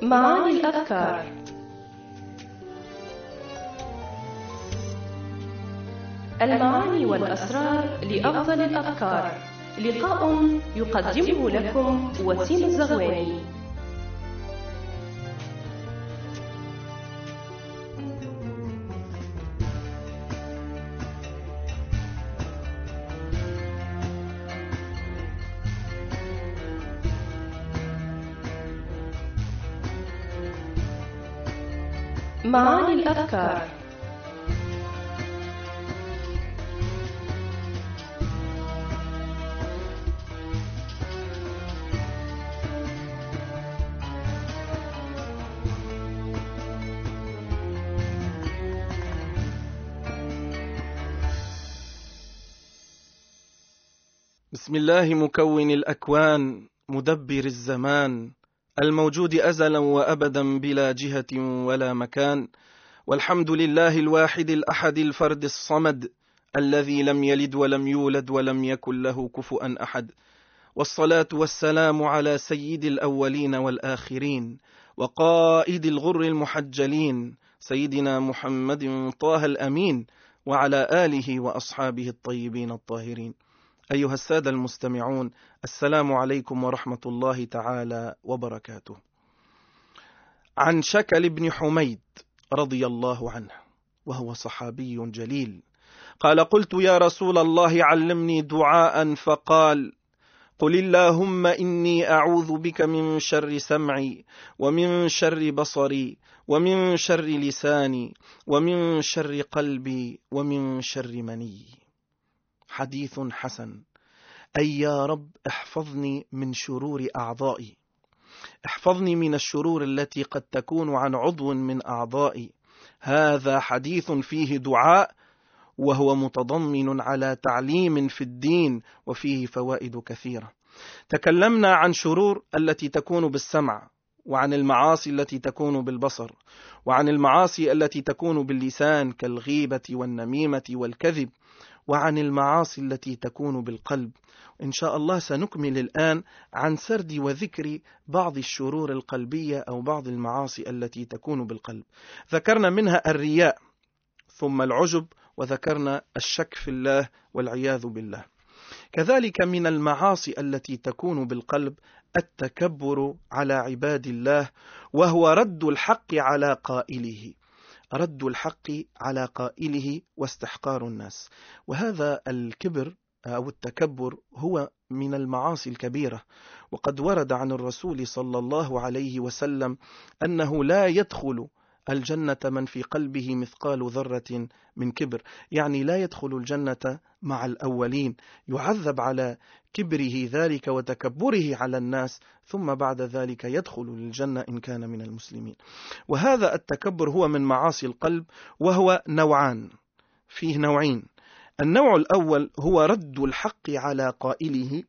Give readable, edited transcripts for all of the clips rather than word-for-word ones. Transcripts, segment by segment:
معاني الأفكار. المعاني والأسرار لأفضل الأفكار. لقاء يقدمه لكم وسيم الزغواني. معاني الأفكار. بسم الله مكون الأكوان مدبر الزمان الموجود أزلا وأبدا بلا جهة ولا مكان، والحمد لله الواحد الأحد الفرد الصمد الذي لم يلد ولم يولد ولم يكن له كفؤا أحد، والصلاة والسلام على سيد الأولين والآخرين وقائد الغر المحجلين سيدنا محمد طه الأمين وعلى آله وأصحابه الطيبين الطاهرين. أيها السادة المستمعون، السلام عليكم ورحمة الله تعالى وبركاته. عن شكل بن حميد رضي الله عنه، وهو صحابي جليل، قال: قلت يا رسول الله علمني دعاء، فقال: قل اللهم إني أعوذ بك من شر سمعي ومن شر بصري ومن شر لساني ومن شر قلبي ومن شر مني. حديث حسن. أي يا رب احفظني من شرور أعضائي، احفظني من الشرور التي قد تكون عن عضو من أعضائي. هذا حديث فيه دعاء، وهو متضمن على تعليم في الدين وفيه فوائد كثيرة. تكلمنا عن شرور التي تكون بالسمع، وعن المعاصي التي تكون بالبصر، وعن المعاصي التي تكون باللسان كالغيبة والنميمة والكذب، وعن المعاصي التي تكون بالقلب. إن شاء الله سنكمل الآن عن سرد وذكر بعض الشرور القلبية أو بعض المعاصي التي تكون بالقلب. ذكرنا منها الرياء، ثم العجب، وذكرنا الشك في الله والعياذ بالله. كذلك من المعاصي التي تكون بالقلب التكبر على عباد الله، وهو رد الحق على قائله، رد الحق على قائله واستحقار الناس. وهذا الكبر أو التكبر هو من المعاصي الكبيرة، وقد ورد عن الرسول صلى الله عليه وسلم أنه لا يدخل الجنة من في قلبه مثقال ذرة من كبر، يعني لا يدخل الجنة مع الأولين، يعذب على كبره ذلك وتكبره على الناس، ثم بعد ذلك يدخل الجنة إن كان من المسلمين. وهذا التكبر هو من معاصي القلب، وهو نوعان، فيه نوعين. النوع الأول هو رد الحق على قائله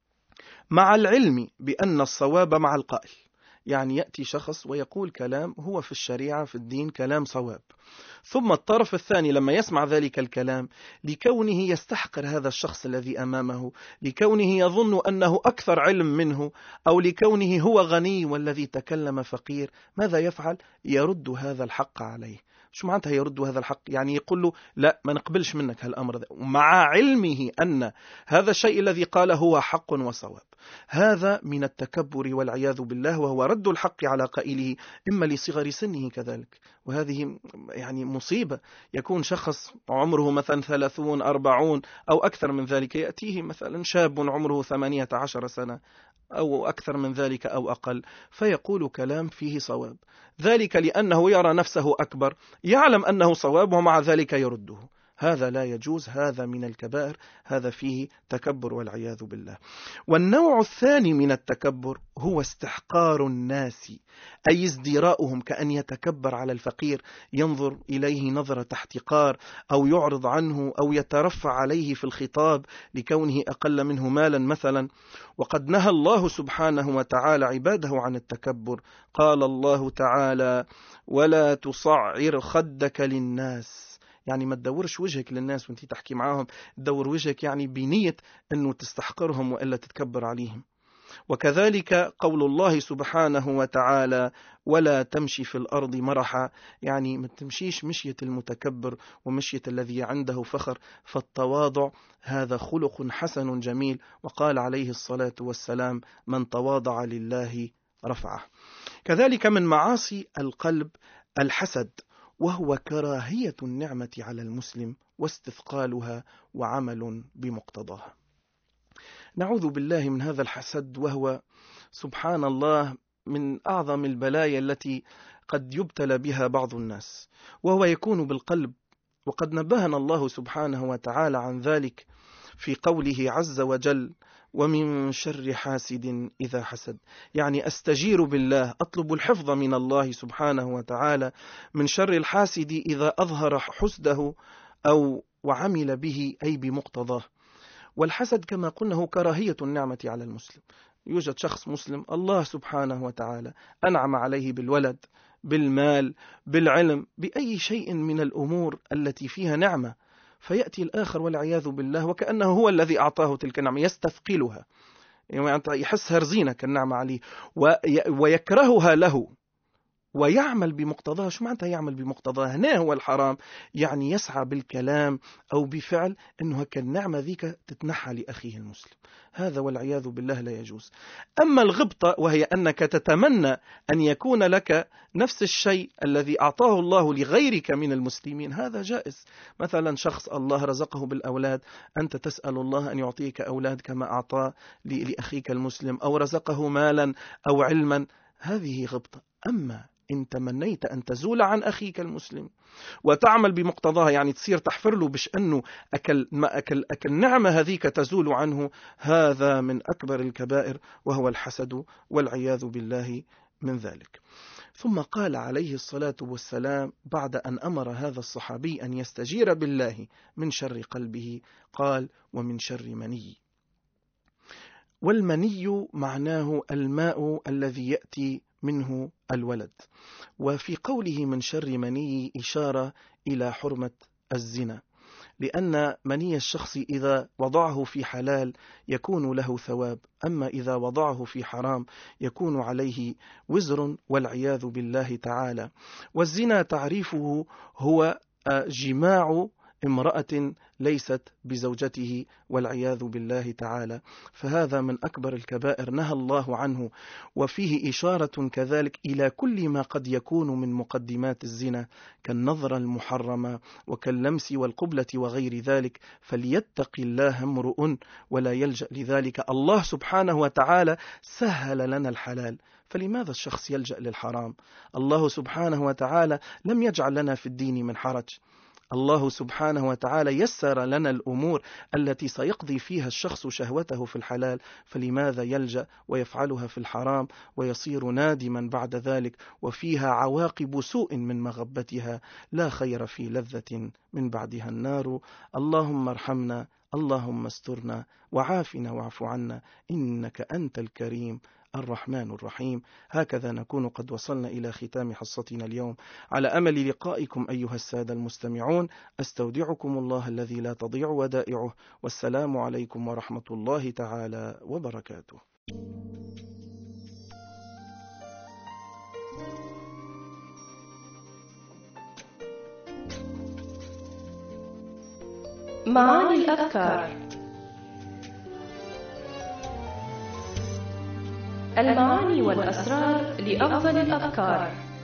مع العلم بأن الصواب مع القائل، يعني يأتي شخص ويقول كلام هو في الشريعة في الدين كلام صواب، ثم الطرف الثاني لما يسمع ذلك الكلام لكونه يستحقر هذا الشخص الذي أمامه، لكونه يظن أنه أكثر علم منه، أو لكونه هو غني والذي تكلم فقير، ماذا يفعل؟ يرد هذا الحق عليه. شو معناتها يرد هذا الحق؟ يعني يقول له لا، ما نقبلش منك هالأمر ده، مع علمه أن هذا الشيء الذي قاله هو حق وصواب. هذا من التكبر والعياذ بالله، وهو رد الحق على قائله إما لصغر سنه كذلك، وهذه يعني مصيبة. يكون شخص عمره مثلا 30 40 أو أكثر من ذلك، يأتيه مثلا شاب عمره 18 سنة أو أكثر من ذلك أو أقل، فيقول كلام فيه صواب، ذلك لأنه يرى نفسه أكبر، يعلم أنه صواب ومع ذلك يرده. هذا لا يجوز، هذا من الكبائر، هذا فيه تكبر والعياذ بالله. والنوع الثاني من التكبر هو استحقار الناس، أي ازدراؤهم، كأن يتكبر على الفقير، ينظر إليه نظرة احتقار، أو يعرض عنه، أو يترفع عليه في الخطاب لكونه أقل منه مالا مثلا. وقد نهى الله سبحانه وتعالى عباده عن التكبر. قال الله تعالى: ولا تصعر خدك للناس، يعني ما تدورش وجهك للناس وانت تحكي معاهم، تدور وجهك يعني بنية أنه تستحقرهم وإلا تتكبر عليهم. وكذلك قول الله سبحانه وتعالى: ولا تمشي في الأرض مرحا، يعني ما تمشيش مشية المتكبر ومشية الذي عنده فخر، فالتواضع هذا خلق حسن جميل. وقال عليه الصلاة والسلام: من تواضع لله رفعه. كذلك من معاصي القلب الحسد، وهو كراهية النعمة على المسلم واستثقالها وعمل بمقتضاها. نعوذ بالله من هذا الحسد، وهو سبحان الله من أعظم البلايا التي قد يبتلى بها بعض الناس، وهو يكون بالقلب. وقد نبهنا الله سبحانه وتعالى عن ذلك في قوله عز وجل: ومن شر حاسد إذا حسد، يعني أستجير بالله، أطلب الحفظ من الله سبحانه وتعالى من شر الحاسد إذا أظهر حسده أو وعمل به أي بمقتضاه. والحسد كما قلنا هو كراهية النعمة على المسلم. يوجد شخص مسلم الله سبحانه وتعالى أنعم عليه بالولد، بالمال، بالعلم، بأي شيء من الأمور التي فيها نعمة، فيأتي الآخر والعياذ بالله وكأنه هو الذي أعطاه تلك النعمة يستثقلها، يعني يحسها رزينة كالنعمة عليه ويكرهها له ويعمل بمقتضاها. شو معناتها يعمل بمقتضاها؟ هنا هو الحرام، يعني يسعى بالكلام أو بفعل أنه هكا النعمة ذيك تتنحى لأخيه المسلم، هذا والعياذ بالله لا يجوز. أما الغبطة وهي أنك تتمنى أن يكون لك نفس الشيء الذي أعطاه الله لغيرك من المسلمين، هذا جائز. مثلا شخص الله رزقه بالأولاد، أنت تسأل الله أن يعطيك أولاد كما أعطى لأخيك المسلم، أو رزقه مالا أو علما، هذه غبطة. أما إن تمنيت أن تزول عن أخيك المسلم وتعمل بمقتضاها، يعني تصير تحفر له بشأنه أكل نعمة هذيك تزول عنه، هذا من أكبر الكبائر، وهو الحسد والعياذ بالله من ذلك. ثم قال عليه الصلاة والسلام بعد أن أمر هذا الصحابي أن يستجير بالله من شر قلبه، قال: ومن شر مني. والمني معناه الماء الذي يأتي منه الولد. وفي قوله من شر مني إشارة إلى حرمة الزنا، لأن مني الشخص إذا وضعه في حلال يكون له ثواب، أما إذا وضعه في حرام يكون عليه وزر والعياذ بالله تعالى. والزنا تعريفه هو جماع امرأة ليست بزوجته والعياذ بالله تعالى، فهذا من أكبر الكبائر نهى الله عنه. وفيه إشارة كذلك إلى كل ما قد يكون من مقدمات الزنا كالنظرة المحرمة وكاللمس والقبلة وغير ذلك، فليتق الله امرؤ ولا يلجأ لذلك. الله سبحانه وتعالى سهل لنا الحلال، فلماذا الشخص يلجأ للحرام؟ الله سبحانه وتعالى لم يجعل لنا في الدين من حرج، الله سبحانه وتعالى يسر لنا الأمور التي سيقضي فيها الشخص شهوته في الحلال، فلماذا يلجأ ويفعلها في الحرام ويصير نادما بعد ذلك، وفيها عواقب سوء من مغبتها لا خير في لذة من بعدها النار. اللهم ارحمنا، اللهم استرنا، وعافنا واعف عنا، إنك أنت الكريم الرحمن الرحيم. هكذا نكون قد وصلنا إلى ختام حصتنا اليوم، على أمل لقائكم أيها السادة المستمعون. أستودعكم الله الذي لا تضيع ودائعه، والسلام عليكم ورحمة الله تعالى وبركاته. معاني الأذكار. المعاني والأسرار لأفضل الأذكار.